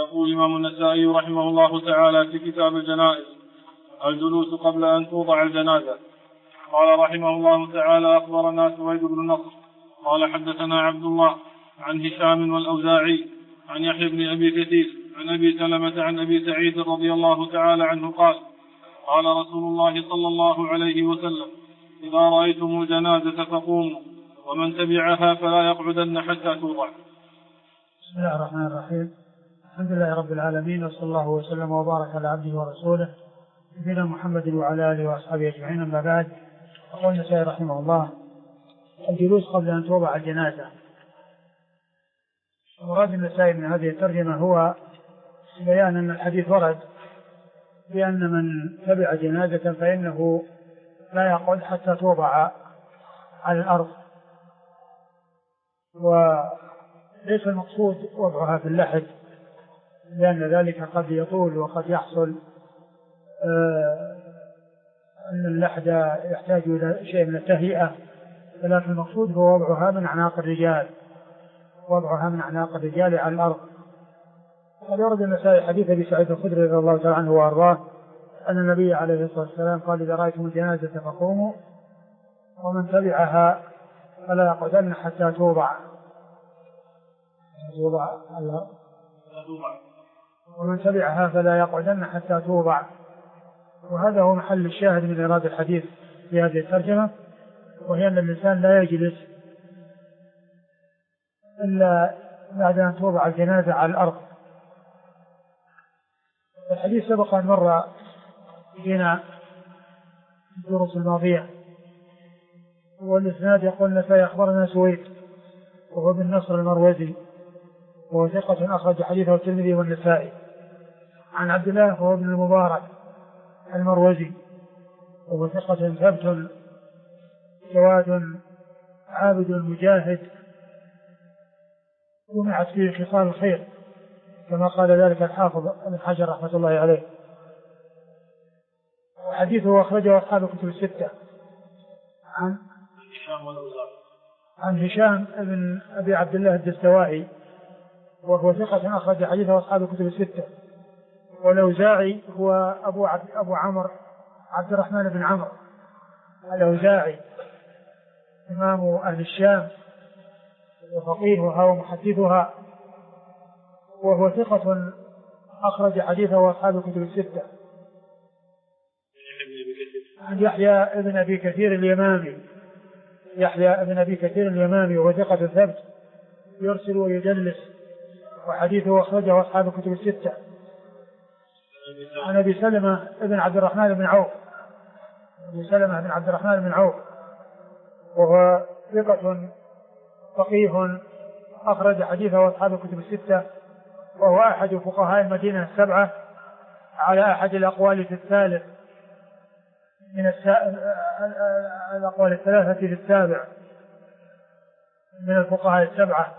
يقول الإمام النسائي رحمه الله تعالى في كتاب الجنائز: الجلوس قبل أن توضع الجنازة. قال رحمه الله تعالى: أخبرنا سويد بن نصر قال حدثنا عبد الله عن هشام والأوزاعي عن يحيى بن أبي كثير عن أبي سلمة عن أبي سعيد رضي الله تعالى عنه قال: قال رسول الله صلى الله عليه وسلم: إذا رأيتم الجنازة فقوموا، ومن تبعها فلا يقعدن حتى توضع. بسم الله الرحمن الرحيم. الحمد لله رب العالمين، وصلى الله وسلم وبارك على عبده ورسوله نبينا محمد وعلى آله وأصحابه أجمعين. أما بعد، يقول النسائي رحمه الله: الجلوس قبل أن توضع الجنازة. مراد النسائي من هذه الترجمة هو بيان أن الحديث ورد بأن من تبع جنازة فإنه لا يقعد حتى توضع على الأرض، وليس المقصود وضعها في اللحد، لأن ذلك قد يطول وقد يحصل أن اللحد يحتاج إلى شيء من التهيئة، ولكن المقصود هو وضعها من أعناق الرجال على الأرض. قد ورد النسائي حديث أبي سعيد الخدري رضي الله تعالى عنه وأرضاه أن النبي عليه الصلاة والسلام قال: إذا رأيتم الجنازة فقوموا، ومن تبعها فلا يقعدن حتى توضع ومن تبعها فلا يقعدن حتى توضع. وهذا هو محل الشاهد من إيراد الحديث في هذه الترجمة، وهي أن الإنسان لا يجلس إلا بعد أن توضع الجنازة على الأرض. الحديث سبق أن مر بنا الدروس الماضية، والإسناد يقول: النسائي أخبرنا سويد وهو بن نصر المروزي وهو ثقة أخرج حديثه الترمذي والنسائي، عن عبد الله وهو ابن المبارك المروزي وهو ثقة ثبت جواد عابد مجاهد جمعت فيه خصال الخير، كما قال ذلك الحافظ ابن حجر رحمة الله عليه. وحديثه أخرجه أصحاب الكتب الستة عن هشام بن أبي عبد الله الدستوائي وهو ثقة أخرج حديثه أصحاب الكتب الستة. والأوزاعي هو أبو عمرو عبد الرحمن بن عمرو الأوزاعي، إمام أهل الشام وفقيهها ومحدثها، وهو ثقة أخرج حديثه أصحاب الكتب الستة. عن يحيى بن أبي كثير اليمامي وهو ثقة ثبت يرسل ويدلس، وحديثه أخرجه أصحاب الكتب الستة. عن أبي سلمة بن عبد الرحمن بن عوف وهو ثقة فقيه أخرج حديثه أصحاب الكتب الستة، وهو أحد فقهاء المدينة السبعة على أحد الأقوال في الثالث من الأقوال الثلاثة في السابع من الفقهاء السبعة،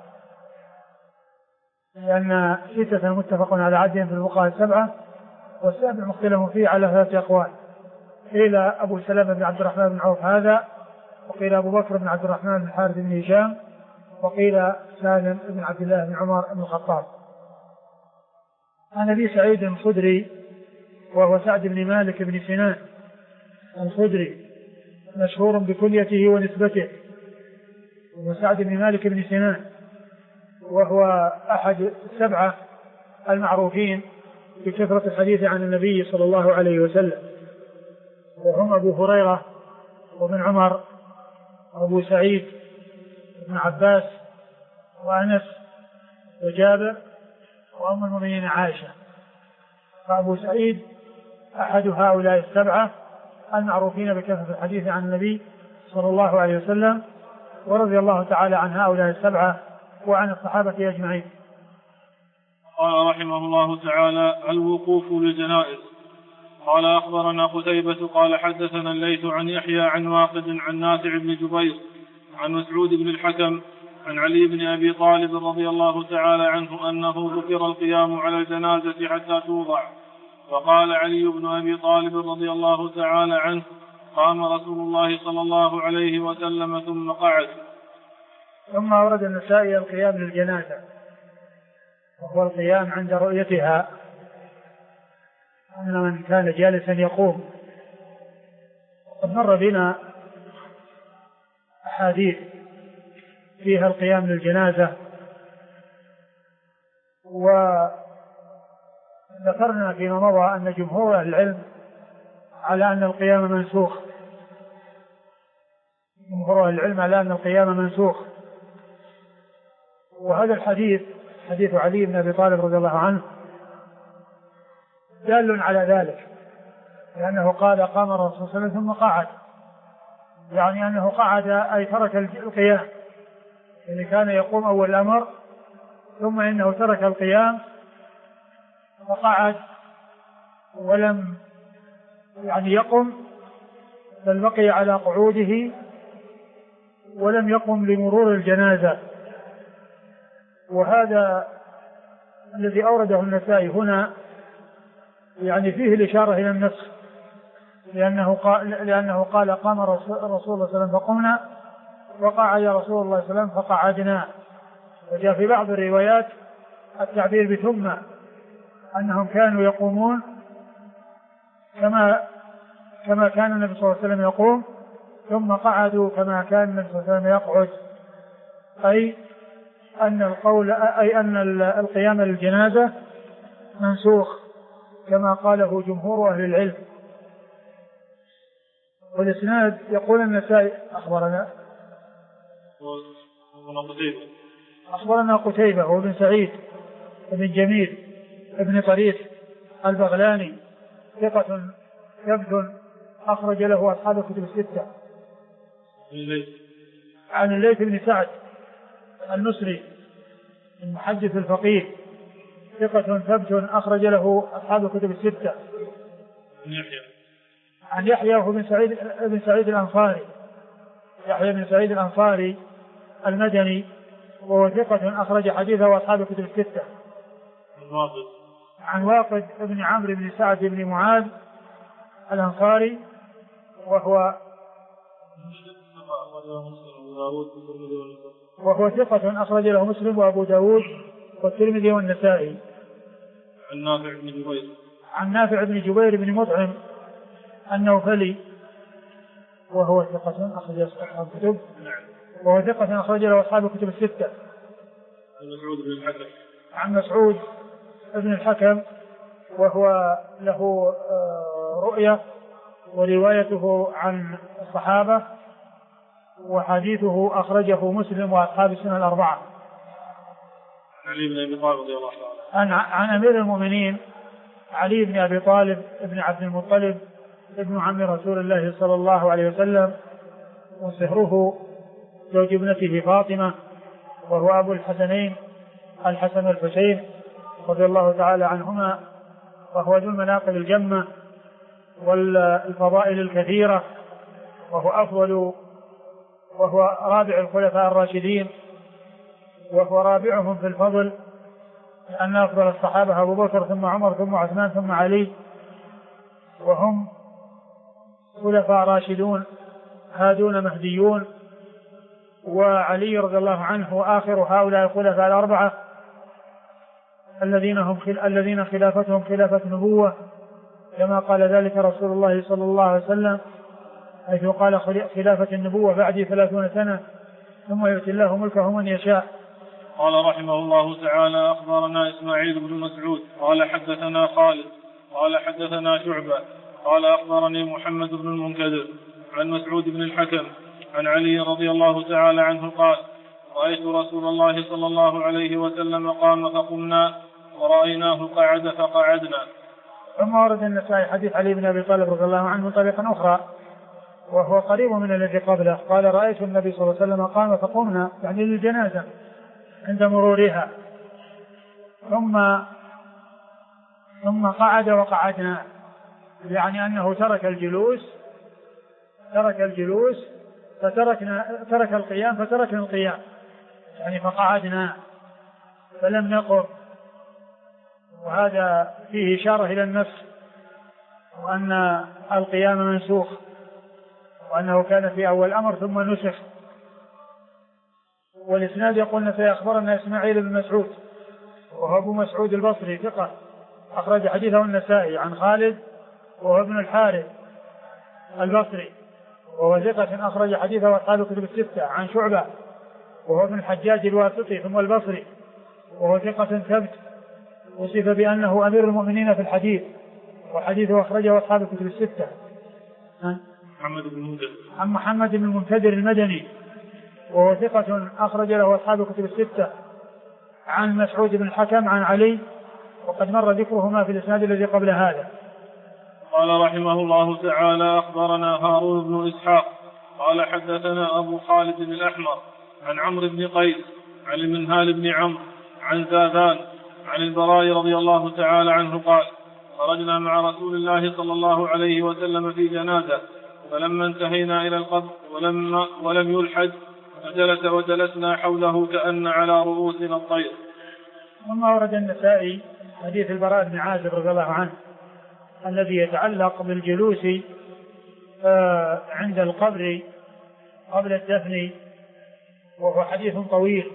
لأن ستة متفق على عدهم في الفقهاء السبعة، والسابع مختلف فيه على ثلاثة أقوال. قيل أبو سلمة بن عبد الرحمن بن عوف هذا، وقيل أبو بكر بن عبد الرحمن بن الحارث بن هشام، وقيل سالم بن عبد الله بن عمر بن الخطاب. عن أبي سعيد الخدري وهو سعد بن مالك بن سنان الخدري، مشهور بكنيته ونسبته، وهو سعد بن مالك بن سنان، وهو أحد السبعة المعروفين بكثرة الحديث عن النبي صلى الله عليه وسلم، وهم أبو هريرة وابن عمر وأبو سعيد وابن عباس وأنس وجابر وأم المؤمنين عائشة. فأبو سعيد أحد هؤلاء السبعة المعروفين بكثرة الحديث عن النبي صلى الله عليه وسلم، ورضي الله تعالى عن هؤلاء السبعة وعن الصحابة أجمعين. قال رحمه الله تعالى: الوقوف للجنائز. قال: أخبرنا قتيبة قال حدثنا الليث عن يحيى عن واقد عن نافع بن جبير عن مسعود بن الحكم عن علي بن أبي طالب رضي الله تعالى عنه أنه ذكر القيام على الجنازة حتى توضع، فقال علي بن أبي طالب رضي الله تعالى عنه: قام رسول الله صلى الله عليه وسلم ثم قعد. ثم أورد النسائي القيام للجنازة. وهو القيام عند رؤيتها، أن من كان جالسا يقوم. وقد مر بنا أحاديث فيها القيام للجنازة، وذكرنا فيما مضى أن جمهور أهل العلم على أن القيام منسوخ، جمهور أهل العلم على أن القيام منسوخ. وهذا الحديث حديث علي بن أبي طالب رضي الله عنه دال على ذلك، لأنه قال قام الرسول صلى الله عليه وسلم ثم قعد، يعني أنه قعد أي ترك القيام، يعني كان يقوم أول الأمر ثم إنه ترك القيام فقعد ولم يعني يقم، بل بقي على قعوده ولم يقم لمرور الجنازة. وهذا الذي أورده النسائي هنا يعني فيه الإشارة إلى النسخ، لأنه قال قام الرسول صلى الله عليه وسلم فقمنا وقعد رسول الله صلى الله عليه وسلم فقعدنا. وجاء في بعض الروايات التعبير بثم، أنهم كانوا يقومون كما كان النبي صلى الله عليه وسلم يقوم، ثم قعدوا كما كان النبي صلى الله عليه وسلم يقعد، أي أن القيام للجنازة منسوخ كما قاله جمهور أهل العلم. والإسناد يقول النسائي أخبرنا قتيبة وابن سعيد بن جميل ابن طريف البغلاني ثقة ثبت أخرج له أصحاب الكتب الستة. عن الليث بن سعد المصري المحدث الفقيه ثقة ثبت أخرج له أصحاب الكتب الستة. عن يحيى بن سعيد الأنصاري، يحيى بن سعيد الأنصاري المدني وهو ثقة أخرج حديثه أصحاب الكتب الستة. عن واقد بن عمرو بن سعد بن معاذ الأنصاري وهو ثقة أخرج له مسلم وأبو داود والترمذي والنسائي. عن نافع بن جبير بن مطعم النوفلي وهو ثقة أخرج أصحاب الكتب، وهو ثقة أخرج له أصحاب الكتب الستة. عن مسعود بن الحكم وهو له رؤية وروايته عن الصحابة، وحديثه أخرجه مسلم وأصحاب السنة الأربعة. عن أمير المؤمنين علي بن أبي طالب ابن عبد المطلب ابن عم رسول الله صلى الله عليه وسلم، وصهره زوج ابنته فاطمة، وهو أبو الحسنين الحسن والحسين رضي الله تعالى عنهما، وهو ذو المناقب الجمة والفضائل الكثيرة، وهو رابع الخلفاء الراشدين، وهو رابعهم في الفضل، لأن أفضل الصحابة أبو بكر ثم عمر ثم عثمان ثم علي، وهم خلفاء راشدون هادون مهديون. وعلي رضي الله عنه وآخر هؤلاء الخلفاء الأربعة الذين خلافتهم خلافة نبوة، كما قال ذلك رسول الله صلى الله عليه وسلم حيث قال خلافة النبوة بعدي 30 سنة ثم يؤتي الله ملكه من يشاء. قال رحمه الله تعالى أخبرنا إسماعيل بن مسعود قال حدثنا خالد قال حدثنا شعبة قال أخبرني محمد بن المنكدر عن مسعود بن الحكم عن علي رضي الله تعالى عنه قال رأيت رسول الله صلى الله عليه وسلم قام فقمنا ورأيناه قعد فقعدنا. ثم ورد النسائي حديث علي بن أبي طالب رضي الله عنه طريقا أخرى وهو قريب من الذي قبله، قال رأيت النبي صلى الله عليه وسلم قام فقمنا يعني للجنازة عند مرورها ثم قعد وقعدنا، يعني أنه ترك الجلوس ترك القيام فتركنا القيام، يعني فقعدنا فلم نقم. وهذا فيه إشارة إلى النفس وأن القيام منسوخ، وأنه كان في أول الأمر ثم نسخ. والإسناد يقول أخبرنا إسماعيل بن مسعود وهو أبو مسعود البصري ثقة أخرج حديثه النسائي. عن خالد وهو ابن الحارث البصري وهو ثقة أخرج حديثه أصحاب الكتب الستة. عن شعبة وهو ابن الحجاج الواسطي ثم البصري وهو ثقة ثبت وصف بأنه أمير المؤمنين في الحديث وحديثه أخرجه أصحاب الكتب الستة. عن محمد بن المنكدر المدني وهو ثقة أخرج له أصحاب الكتب الستة. عن مسعود بن الحكم عن علي وقد مر ذكرهما في الإسناد الذي قبل هذا. قال رحمه الله تعالى: أخبرنا هارون بن إسحاق قال حدثنا أبو خالد الأحمر عن عمرو بن قيس عن المنهال بن عمرو عن زادان عن البراء رضي الله تعالى عنه قال: خرجنا مع رسول الله صلى الله عليه وسلم في جنازة فلما انتهينا إلى القبر ولم يلحد فجلس وجلسنا حوله كأن على رؤوسنا الطير. ثم ورد النسائي حديث البراء بن عازب رضي الله عنه الذي يتعلق بالجلوس عند القبر قبل الدفن وهو حديث طويل.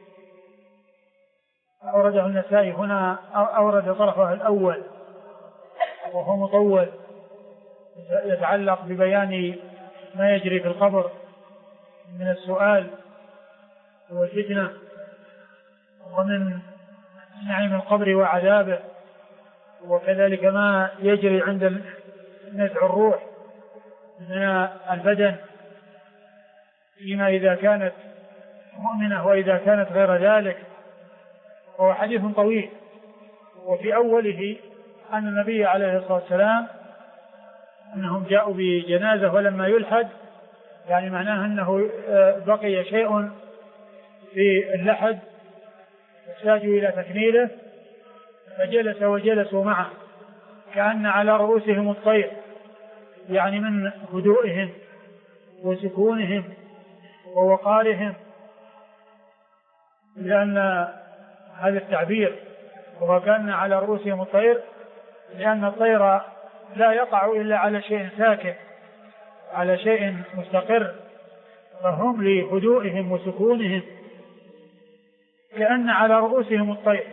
أورده النسائي هنا أورد طرفه الأول وهو مطول يتعلق ببيان ما يجري في القبر من السؤال والفتنة ومن نعيم القبر وعذابه وكذلك ما يجري عند نزع الروح من البدن فيما إذا كانت مؤمنة وإذا كانت غير ذلك. وهو حديث طويل وفي أوله أن النبي عليه الصلاة والسلام أنهم جاءوا بجنازة ولما يلحد يعني معناه أنه بقي شيء في اللحد يحتاج إلى تكميله فجلس وجلسوا معه كأن على رؤوسهم الطير يعني من هدوئهم وسكونهم ووقارهم لأن هذا التعبير وكان على رؤوسهم الطير لأن الطير لا يقع إلا على شيء ساكن على شيء مستقر فهم لهدوئهم وسكونهم كأن على رؤوسهم الطير.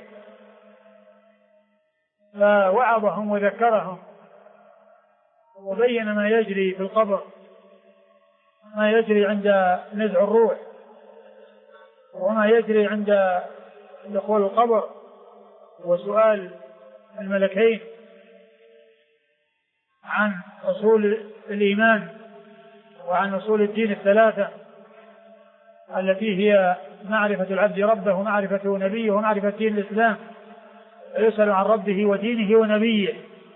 فوعظهم وذكرهم وبين ما يجري في القبر ما يجري عند نزع الروح وما يجري عند دخول القبر وسؤال الملكين عن أصول الإيمان وعن أصول الدين الثلاثة التي هي معرفة العبد ربه ومعرفة نبيه ومعرفة دين الإسلام يسأل عن ربه ودينه ونبيه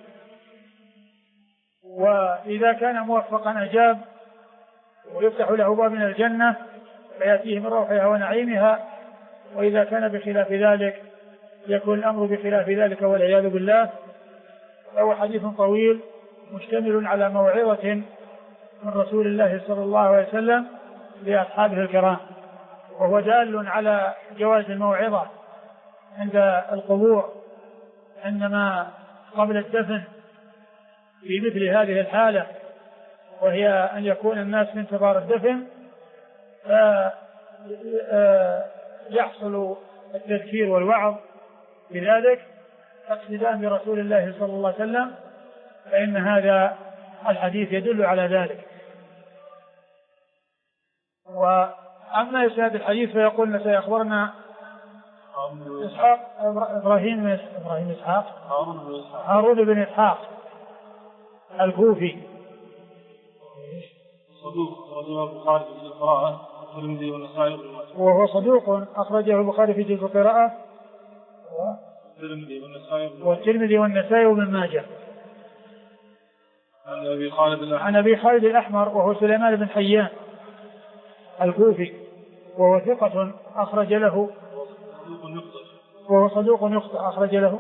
وإذا كان موفقا أجاب ويفتح له باب من الجنة فيأتيه من روحها ونعيمها وإذا كان بخلاف ذلك يكون الأمر بخلاف ذلك والعياذ بالله. فهو حديث طويل مشتمل على موعظة من رسول الله صلى الله عليه وسلم لأصحابه الكرام وهو دال على جواز الموعظة عند القبور عندما قبل الدفن في مثل هذه الحالة وهي أن يكون الناس في انتظار الدفن فيحصل التذكير والوعظ بذلك اقتداء برسول الله صلى الله عليه وسلم فإن هذا الحديث يدل على ذلك. وأما إسناد الحديث فيقول سيخبرنا إبراهيم إسحاق هارون بن إسحاق الكوفي صدوق رجل البخاري في جزء القراءة والترمذي والنسائي وهو صدوق أخرجه البخاري في جزء القراءة والترمذي والنسائي وابن ماجه. عن أبي خالد الأحمر وهو سليمان بن حيان الكوفي وهو ثقة أخرج له وهو صدوق يخطئ أخرج له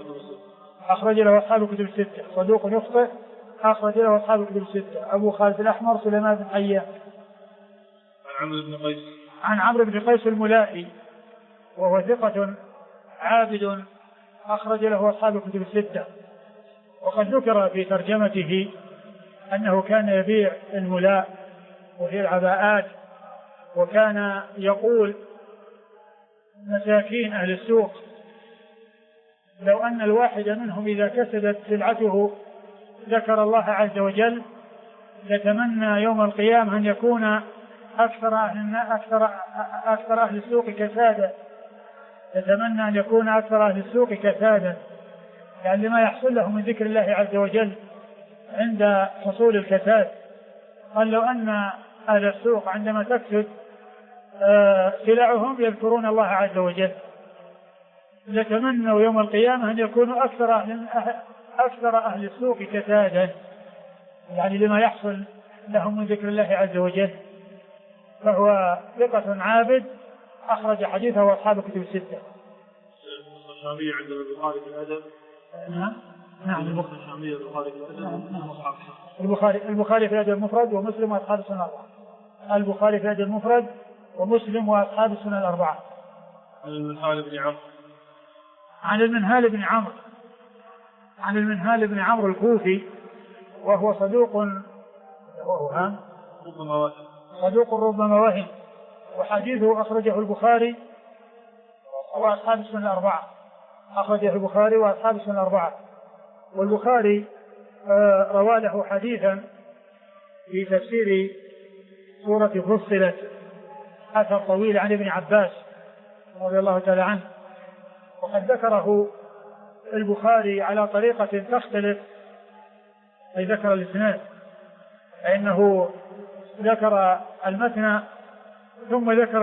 أصحاب الكتب الستة صدوق يخطئ أخرج له أصحاب الكتب الستة. أبو خالد الأحمر سليمان بن حيان. عن عمرو بن قيس الملائي وهو ثقة عابد أخرج له أصحاب الكتب الستة. وقد ذكر في ترجمته أنه كان يبيع الملاء وفي العباءات وكان يقول مساكين أهل السوق لو أن الواحد منهم إذا كسدت سلعته ذكر الله عز وجل يتمنى يوم القيامة أن يكون أكثر أهل السوق كسادة، يتمنى أن يكون أكثر أهل السوق كسادة، يعني لما يحصل له من ذكر الله عز وجل عند حصول الكساد. قال لو أن أهل السوق عندما تكسد سلعهم يذكرون الله عز وجل لتمنوا يوم القيامة أن يكونوا أكثر أهل السوق كسادا، يعني لما يحصل لهم من ذكر الله عز وجل. فهو ثقة عابد أخرج حديثه وأصحاب الكتب الستة. الشامية عند البخاري في الأدب. نعم الشامية البخاري في الأدب. البخاري في الأدب المفرد ومسلم وأصحاب السنن الأربعة. البخاري في الأدب المفرد ومسلم وأصحاب السنن الأربعة. عن المنهال بن عمرو. عن المنهال بن عمرو الكوفي وهو صدوق ربما وهم، وحديثه أخرجه البخاري وأصحاب السنن الأربعة. والبخاري روى له حديثا في تفسير سورة فصلت، أثر طويل عن ابن عباس رضي الله تعالى عنه، وقد ذكره البخاري على طريقة تختلف، أي ذكر الإسناد، فإنه ذكر المتن ثم ذكر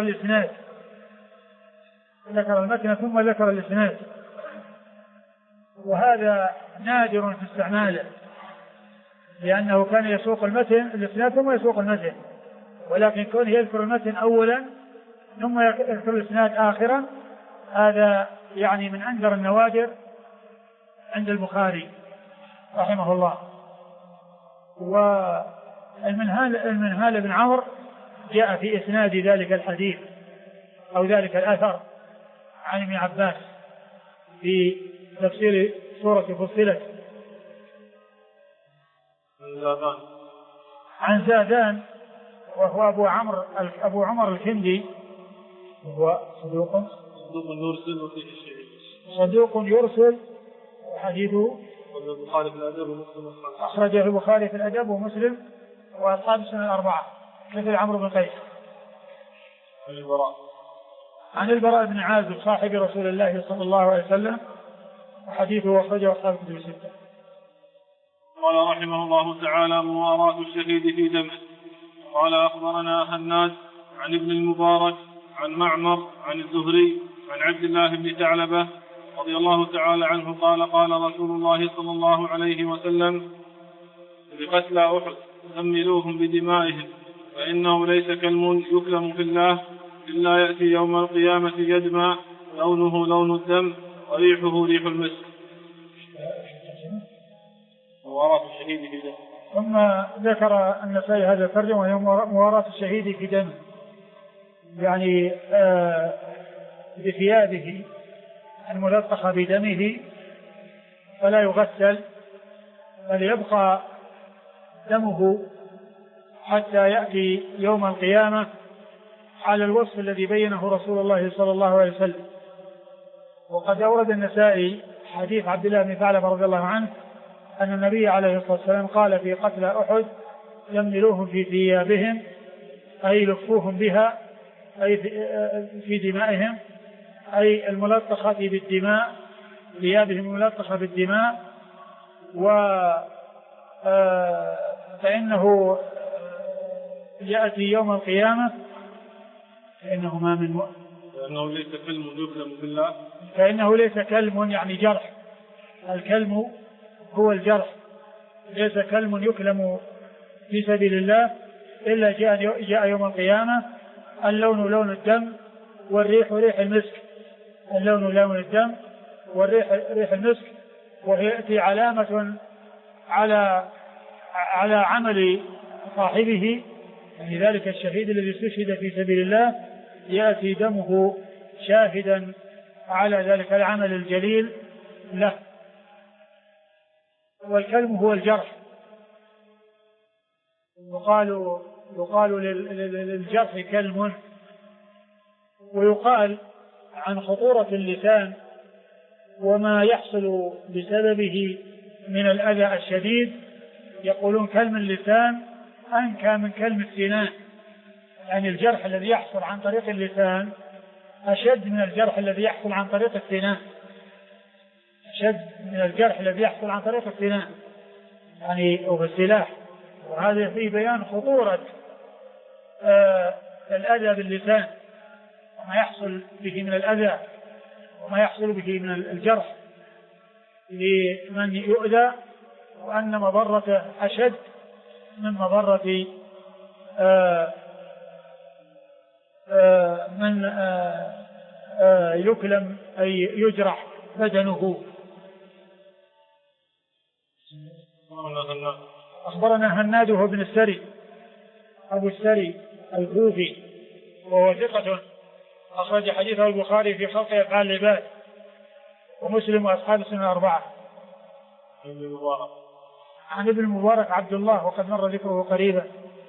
الإسناد، وهذا نادر في استعماله، لأنه كان يسوق الإسناد ثم يسوق المتن، ولكن كونه يذكر المتن أولا ثم يذكر الإسناد آخرا، هذا يعني من أنذر النوادر عند البخاري رحمه الله. والمنهال بن عمرو جاء في إسناد ذلك الحديث أو ذلك الأثر عن ابن عباس في تفسير سورة فصلت. عن زادان وهو أبو عمر الكندي، وهو صدوق يرسل وحديثه أخرجه البخاري في الأدب ومسلم وأصحاب السنن الأربعة مثل عمرو بن قيس. عن البراء بن عازب صاحب رسول الله صلى الله عليه وسلم، وحديثه أخرجه أصحاب الكتب الستة. قال رحمه الله تعالى: مواراة الشهيد في دمه. قال أخبرنا هناد عن ابن المبارك عن معمر عن الزهري عن عبد الله بن ثعلبة رضي الله تعالى عنه قال: قال رسول الله صلى الله عليه وسلم: لقتلى أحد ثملوهم بدمائهم، فإنه ليس كلم يكلم في الله إلا يأتي يوم القيامة يدمى لونه لون الدم وريحه ريح المسك. مواراة الشهيد في دمه. ثم ذكر النسائي هذا الترجمة وهي مواراة الشهيد في دمه، يعني بثيابه الملطخة بدمه فلا يغسل، بل يبقى دمه حتى يأتي يوم القيامة على الوصف الذي بينه رسول الله صلى الله عليه وسلم. وقد أورد النسائي حديث عبد الله بن ثعلبة رضي الله عنه أن النبي عليه الصلاة والسلام قال في قتل أحد: يملوهم في ثيابهم، أي لفوهم بها، أي في دمائهم، أي الملطخة بالدماء، ثيابهم الملطخة بالدماء، فإنه يأتي يوم القيامة فإنه ما من فإنه ليس كلم يكلم في الله، فإنه ليس كلم يعني جرح، الكلم هو الجرح، ليس كلم يكلم في سبيل الله إلا جاء يوم القيامة اللون لون الدم والريح ريح المسك، اللون لون الدم والريح ريح المسك، ويأتي علامة على عمل صاحبه، يعني ذلك الشهيد الذي استشهد في سبيل الله يأتي دمه شاهدا على ذلك العمل الجليل له. والكلم هو الجرح، يقال للجرح كلم. ويقال عن خطورة اللسان وما يحصل بسببه من الأذى الشديد يقولون كلم اللسان أنكى من كلم السنان، يعني الجرح الذي يحصل عن طريق اللسان أشد من الجرح الذي يحصل عن طريق السنان، أشد من الجرح الذي يحصل عن طريق السنان يعني أو السلاح. وهذا فيه بيان خطورة الأذى باللسان وما يحصل به من الأذى وما يحصل به من الجرح لمن يؤذى، وأن مضرته أشد من مضرة من يكلم أي يجرح بدنه. أخبرنا هناد بن السري أبو السري الكوفي وهو ثقة أخرج حديثه البخاري في خلق أفعال العباد ومسلم وأصحاب السنن الأربعة. عن ابن المبارك عبد الله وقد مر ذكره قريبا.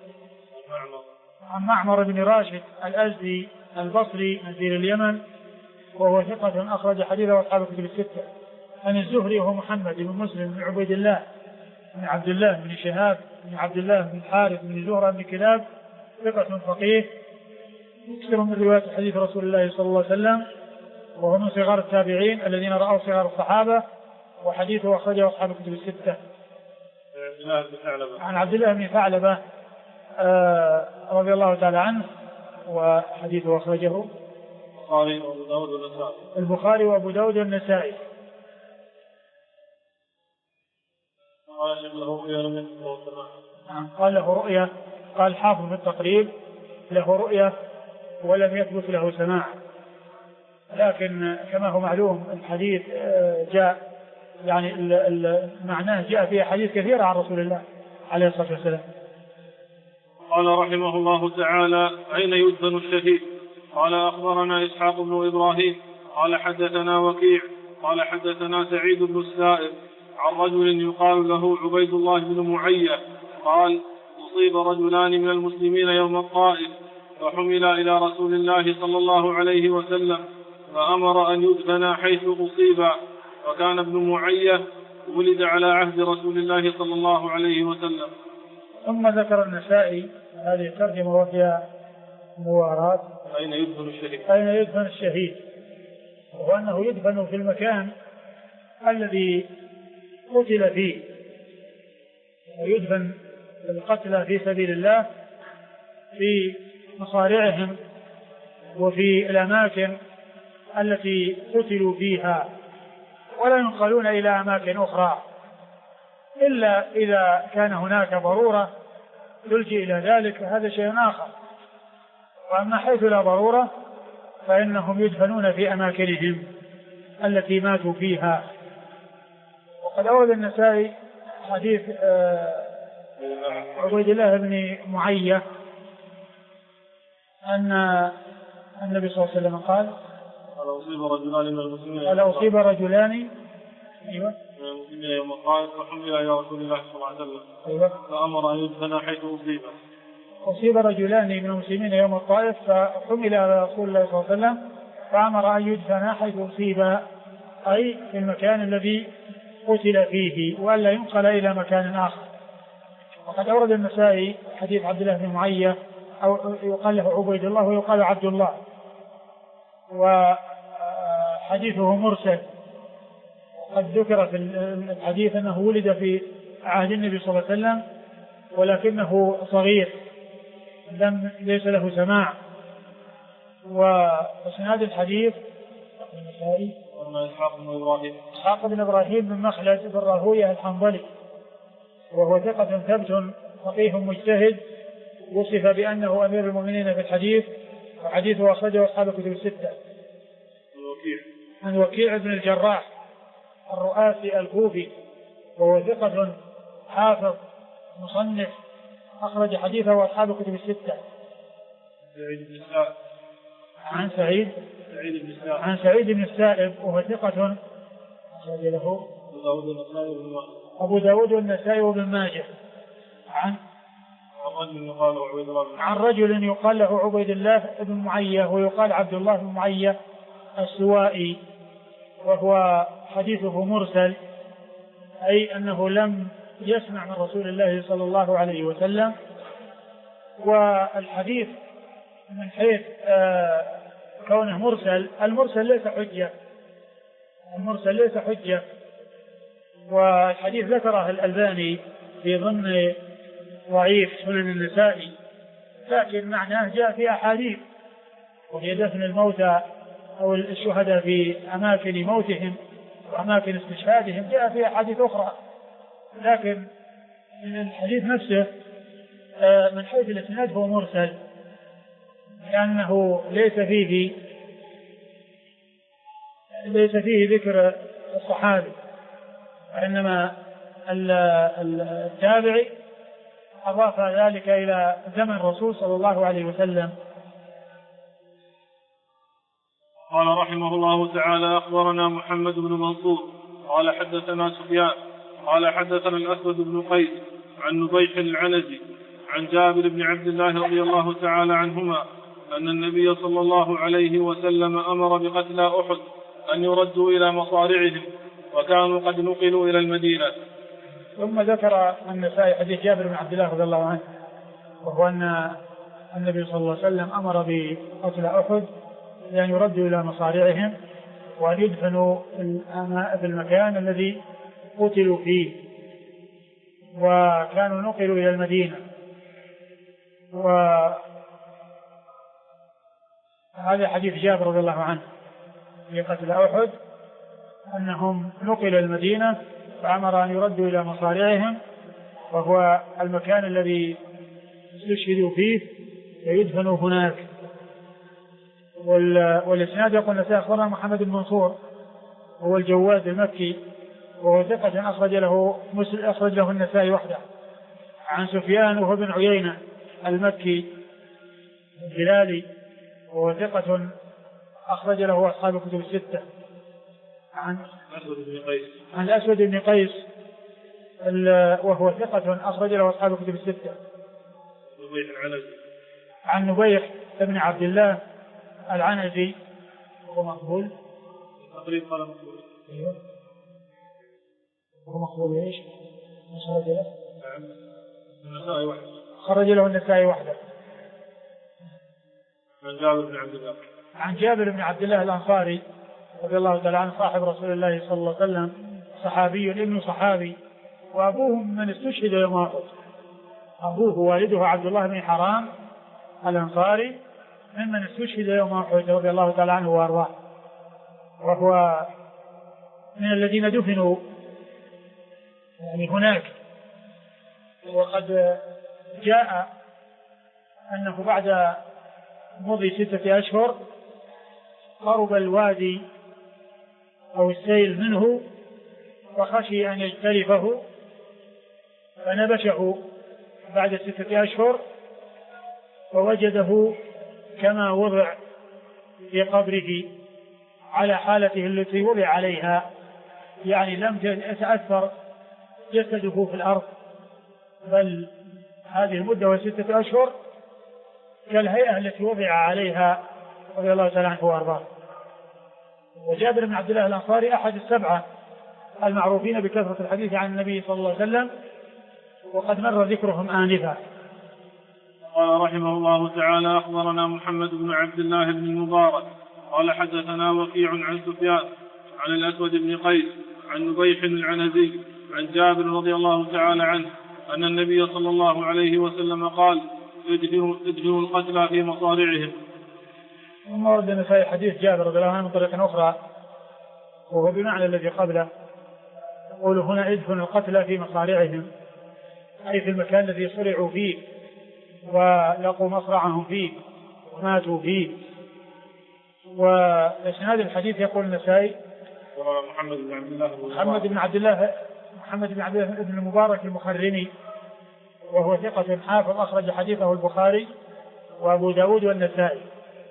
عن معمر بن راشد الأزدي البصري نزيل اليمن وهو ثقة أخرج حديثه أصحاب الكتب الستة. عن الزهري وهو محمد بن مسلم بن عبيد الله بن عبد الله بن شهاب بن عبد الله بن حارث بن زهرة بن كلاب ثقة فقيه يكثر من رواية حديث رسول الله صلى الله عليه وسلم، وهو من صغار التابعين الذين رأوا صغار الصحابة، وحديثه أخرجه أصحاب الكتب الستة. عن عبد الله بن ثعلبة رضي الله تعالى عنه وحديثه أخرجه البخاري وأبو داود والنسائي. قال له رؤية، قال حافظ في التقريب له رؤية ولم يثبت له سماع، لكن كما هو معلوم الحديث جاء يعني معناه جاء فيه حديث كثيرة عن رسول الله عليه الصلاة والسلام. قال رحمه الله تعالى: أين يدفن الشهيد؟ قال أخبرنا إسحاق بن إبراهيم قال حدثنا وكيع قال حدثنا سعيد بن السائب عن رجل يقال له عبيد الله بن معية قال: أصيب رجلان من المسلمين يوم الطائف فحملا إلى رسول الله صلى الله عليه وسلم فأمر أن يدفنا حيث أصيبا، وكان ابن معية ولد على عهد رسول الله صلى الله عليه وسلم. ثم ذكر النسائي هذه الترجمة وفيها مواراة أين يدفن الشهيد؟ أين يدفن الشهيد، وأنه يدفن في المكان الذي قتل فيه، ويدفن القتلى في سبيل الله في مصارعهم وفي الأماكن التي قتلوا فيها، ولا ينقلون إلى أماكن أخرى إلا إذا كان هناك ضرورة تلجئ إلى ذلك، فهذا شيء آخر. وأما حيث لا ضرورة فإنهم يدفنون في أماكنهم التي ماتوا فيها. وقد أورد النسائي حديث عبيد الله بن معية أن النبي صلى الله عليه وسلم قال: أصيب رجلان من المسلمين يوم الطائف فحمل إلى رسول الله صلى الله عليه وسلم فأمر أن يدفن حيث أصيبا. أصيب رجلان من المسلمين يوم الطائف فحمل إلى رسول الله صلى الله عليه وسلم فأمر أن يدفن حيث أصيبا، أي في المكان الذي قتل فيه، وألا ينقل إلى مكان آخر. وقد أورد النسائي حديث عبد الله بن معية أو يقال له عبيد الله ويقال عبد الله، وحديثه مرسل. قد ذكر في الحديث أنه ولد في عهد النبي صلى الله عليه وسلم ولكنه صغير ليس له سماع. وإسناد الحديث إسحاق بن إبراهيم بن مخلد بن راهويه الحنظلي، وهو ثقة ثبت فقيه مجتهد، وصف بأنه أمير المؤمنين في الحديث، وحديثه أخرجه أصحاب الكتب الستة. عن وكيع بن الجراح الرؤاسي الكوفي، وهو ثقة حافظ مصنف أخرج حديثه أصحاب الكتب الستة. عن سعيد بن السائب وهو ثقة أخرج له أبو داود والنسائي وابن ماجه. عن رجل يقال له عبيد الله بن معية ويقال عبد الله بن معية السوائي، وهو حديثه مرسل، أي أنه لم يسمع من رسول الله صلى الله عليه وسلم. والحديث من حيث كونه مرسل، المرسل ليس حجة، والحديث ذكره الألباني في ضمن ضعيف سنن النسائي، لكن معناه جاء في أحاديث، وهي دفن الموتى أو الشهداء في أماكن موتهم وأماكن استشهادهم، جاء في أحاديث أخرى. لكن الحديث نفسه من حيث الإسناد هو مرسل، لأنه ليس فيه ذكر الصحابي، وإنما التابعي أضاف ذلك إلى زمن الرسول صلى الله عليه وسلم. قال رحمه الله تعالى: أخبرنا محمد بن منصور قال حدثنا سفيان قال حدثنا الأسود بن قيس عن نبيح العنزي عن جابر بن عبد الله رضي الله تعالى عنهما أن النبي صلى الله عليه وسلم أمر بقتلى أحد أن يردوا إلى مصارعهم، وكانوا قد نقلوا إلى المدينة. ثم ذكر النسائي حديث جابر بن عبد الله رضي الله عنه، وهو أن النبي صلى الله عليه وسلم أمر بقتلى أحد لأن يردوا إلى مصارعهم وأن يدفنوا في المكان الذي قتلوا فيه، وكانوا نقلوا إلى المدينة. وهذا حديث جابر رضي الله عنه في قتل أحد أنهم نقلوا المدينة فأمر أن يردوا إلى مصارعهم، وهو المكان الذي استشهدوا فيه ويدفنوا هناك. والإسناد يقول أخبرنا محمد بن منصور هو الجواد المكي، وهو ثقة أخرج له النسائي وحده، عن سفيان وهو بن عيينة المكي الهلالي، وهو ثقة أخرج له أصحاب الكتب الستة، عن الأسود بن قيس وهو ثقة أخرج له أصحاب الكتب الستة، عن نبيح بن عبد الله العنزي وهو مقبول تقريبا، قال مقبول. ايوه وهو مقبول. ايش خرج له؟ النسائي وحده. خرج له النسائي وحده. عن جابر بن عبد الله. عن جابر بن عبد الله الأنصاري رضي الله تعالى عنه صاحب رسول الله صلى الله عليه وسلم، صحابي ابن صحابي، وأبوه من استشهد يوم أحد. أبوه والده عبد الله بن حرام الأنصاري ممن استشهد يوم أحد رضي الله تعالى عنه وأرضاه، وهو من الذين دفنوا يعني هناك. وقد جاء أنه بعد مضي 6 أشهر قرب الوادي أو السيل منه وخشي أن يجترفه فنبشه بعد 6 أشهر فوجده كما وضع في قبره على حالته التي وضع عليها، يعني لم يتأثر جسده في الأرض، بل هذه المدة و6 أشهر كالهيئة التي وضع عليها رضي الله تعالى عنه وأرضاه. وجابر بن عبد الله الأنصاري أحد ال7 المعروفين بكثرة الحديث عن النبي صلى الله عليه وسلم، وقد مر ذكرهم آنفا. قال رحمه الله تعالى: أخبرنا محمد بن عبد الله بن المبارك قال حدثنا وكيع عن سفيان عن الأسود بن قيس عن نبيح العنزي عن جابر رضي الله تعالى عنه أن النبي صلى الله عليه وسلم قال: ادفنوا القتلى في مصارعهم. ثم ورد النسائي حديث جابر رضي الله عنه من طريق أخرى وهو بمعنى الذي قبله، يقول هنا: ادفنوا القتلى في مصارعهم، أي في المكان الذي صرعوا فيه ولقوا مصرعهم فيه وماتوا فيه. وإسناد الحديث يقول النسائي محمد بن عبد الله بن المبارك المخرمي، وهو ثقة حافظ أخرج حديثه البخاري وأبو داود والنسائي.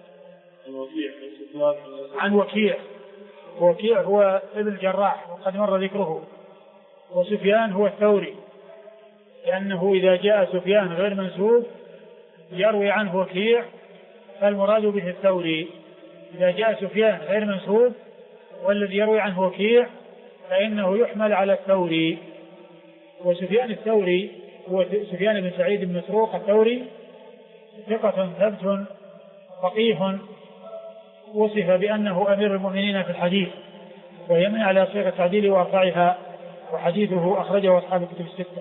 عن وكيع هو ابن الجراح وقد مر ذكره، وسفيان هو الثوري، لأنه إذا جاء سفيان غير منسوب يروي عنه وكيع فالمراد به الثوري. إذا جاء سفيان غير منسوب والذي يروي عنه وكيع فإنه يحمل على الثوري. وسفيان الثوري هو سفيان بن سعيد بن مسروق الثوري، ثقة ثبت فقيه، وصف بأنه أمير المؤمنين في الحديث، ويمنع على صيغة التعديل وأرفعها، وحديثه أخرجه أصحاب الكتب الستة.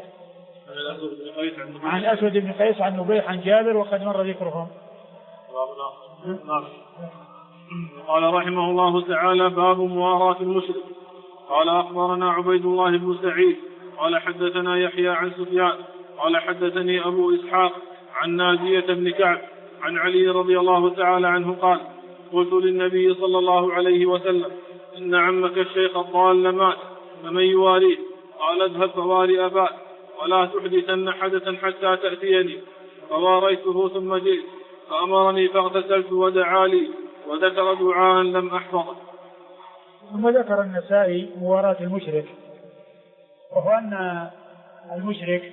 عن أسود بن قيس عن نبيح عن جابر وقد مر ذكرهم. قال رحمه الله تعالى: باب مواراة المشرك. قال أخبرنا عبيد الله بن سعيد قال حدثنا يحيى عن سفيان قال حدثني أبو إسحاق عن نازية بن كعب عن علي رضي الله تعالى عنه قال: قلت للنبي صلى الله عليه وسلم: إن عمك الشيخ الضال مات فمن يواريه؟ قال: اذهب فواري أباك ولا تحدثن حدثا حتى تأتيني. فواريته ثم جئت فأمرني فاغتسلت ودعا لي وذكر دعاء لم أحفظه. ثم ذكر النسائي مواراة المشرك، وهو أن المشرك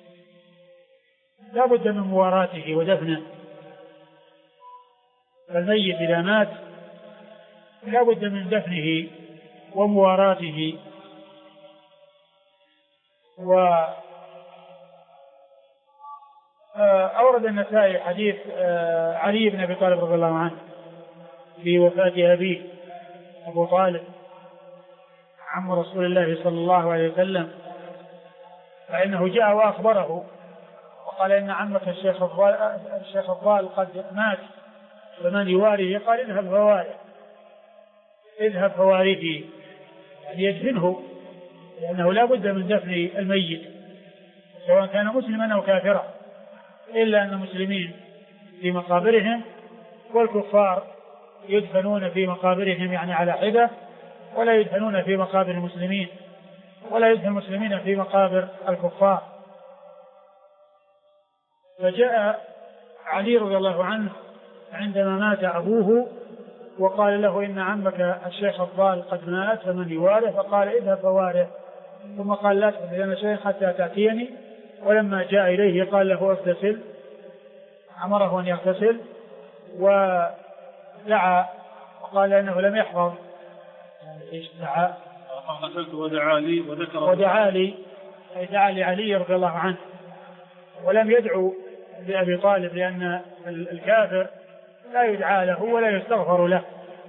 لا بد من مواراته ودفنه. فالميت إذا مات لا بد من دفنه ومواراته. أورد النسائي حديث علي بن أبي طالب رضي الله عنه في وفاة أبيه أبو طالب عم رسول الله صلى الله عليه وسلم، فإنه جاء وأخبره وقال: إن عمك الشيخ الضال قد مات فمن يواريه؟ قال: اذهب فواريه، يعني يدفنه، لأنه لا بد من دفن الميت سواء كان مسلما أو كافرا، إلا أن المسلمين في مقابرهم والكفار يدفنون في مقابرهم يعني على حدة، ولا يدفنون في مقابر المسلمين، ولا يدفن المسلمين في مقابر الكفار. فجاء علي رضي الله عنه عندما مات أبوه وقال له: إن عمك الشيخ الضال قد مات فمن يواره؟ فقال: اذهب فواره. ثم قال: لا تحدثن شيئا حتى تأتيني. ولما جاء إليه قال له: اغتسل، أمره أن يغتسل، ودعا وقال إنه لم يحفظ. دعا ودعا لي، أي دعا لعلي رضي الله عنه، ولم يدعو لأبي طالب، لأن الكافر لا يدعى له ولا يستغفر له.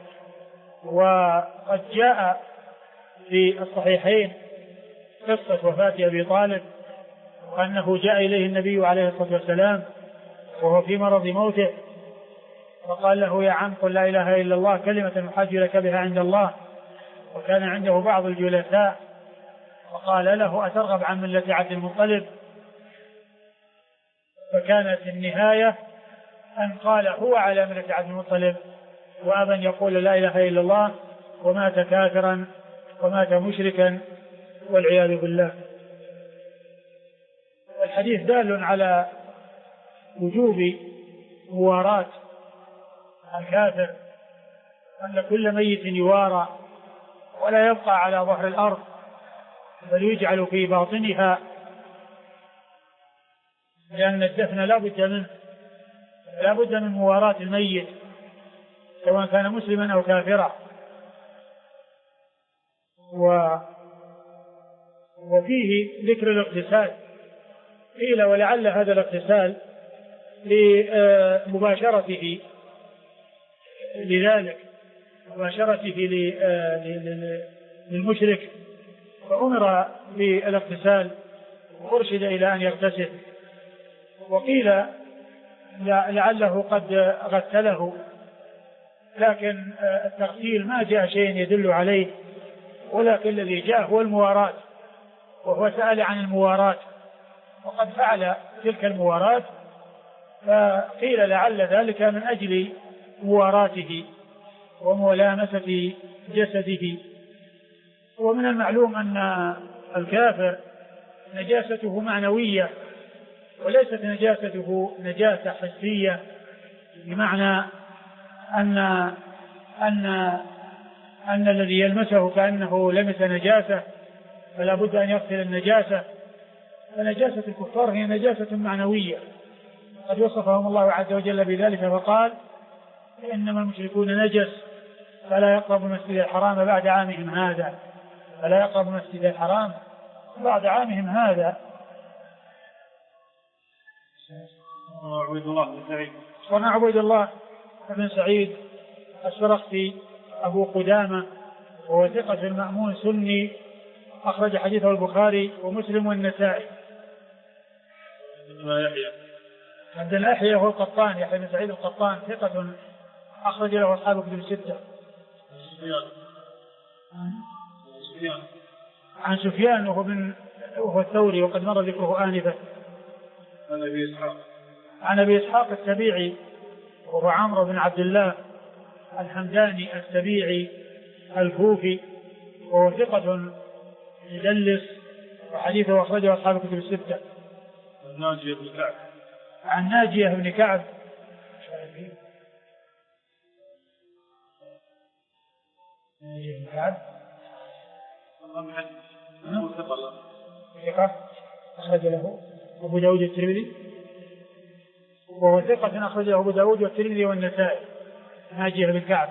وقد جاء في الصحيحين قصة وفاة أبي طالب، وأنه جاء إليه النبي عليه الصلاة والسلام وهو في مرض موته، فقال له: يا عم قل لا إله إلا الله كلمة أحاج لك بها عند الله. وكان عنده بعض الجلساء وقال له: أترغب عن ملة عبد المطلب؟ فكانت النهاية أن قال هو على ملة عبد المطلب، وأبا يقول لا إله إلا الله، ومات كافرا ومات مشركا والعياذ بالله. الحديث دال على وجوب مواراة الكافر، أن كل ميت يوارى ولا يبقى على ظهر الأرض بل يجعل في باطنها، لأن الدفن لا بد من مواراة الميت سواء كان مسلما أو كافرا. وفيه ذكر الاغتسال، قيل ولعل هذا الاغتسال لمباشرته لذلك، مباشرته للمشرك، فأمر بالاغتسال وأرشد إلى أن يغتسل. وقيل لعله قد غسله، لكن التغسيل ما جاء شيء يدل عليه، ولكن الذي جاء هو المواراة، وهو سأل عن المواراة وقد فعل تلك المواراة، فقيل لعل ذلك من أجل مواراته وملامسة جسده. ومن المعلوم أن الكافر نجاسته معنوية وليست نجاسته نجاسة حسية، بمعنى أن الذي يلمسه كأنه لمس نجاسة فلا بد أن يغسل النجاسة. فنجاسة الكفار هي نجاسة معنوية، قد وصفهم الله عز وجل بذلك فقال: إنما المشركون نجس فلا يقرب المسجد الحرام بعد عامهم هذا، فلا يقرب المسجد الحرام بعد عامهم هذا. عبيد الله بن سعيد. صنع عبيد الله بن سعيد السرخسي أبو قدامة، وهو ثقة المأمون سني، أخرج حديثه البخاري ومسلم والنسائي. عبد الأحية هو القطان، يحيى بن سعيد القطان، ثقة أخرج له أصحاب كتب الستة. عن سفيان وهو الثوري، وقد مر ذكره آنفا. عن أبي إسحاق السبيعي وهو عمرو بن عبد الله الحمداني السبيعي الكوفي، وهو ثقة يدلس، وحديثه أخرجه أصحاب كتب الستة. ناجية بن كعب. عن ناجية بن كعب أخرج له أبو داود الترمذي، وهو ثقة أخرج له أبو داود والترمذي والنسائي. ناجية بن كعب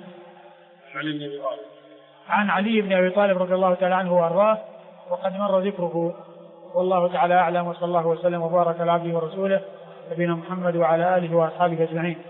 عن علي بن أبي طالب رضي الله تعالى عنه وأرضاه، وقد مر ذكره. والله تعالى أعلم، وصلى الله وسلم وبارك على عبده ورسوله نبينا محمد وعلى آله وأصحابه أجمعين.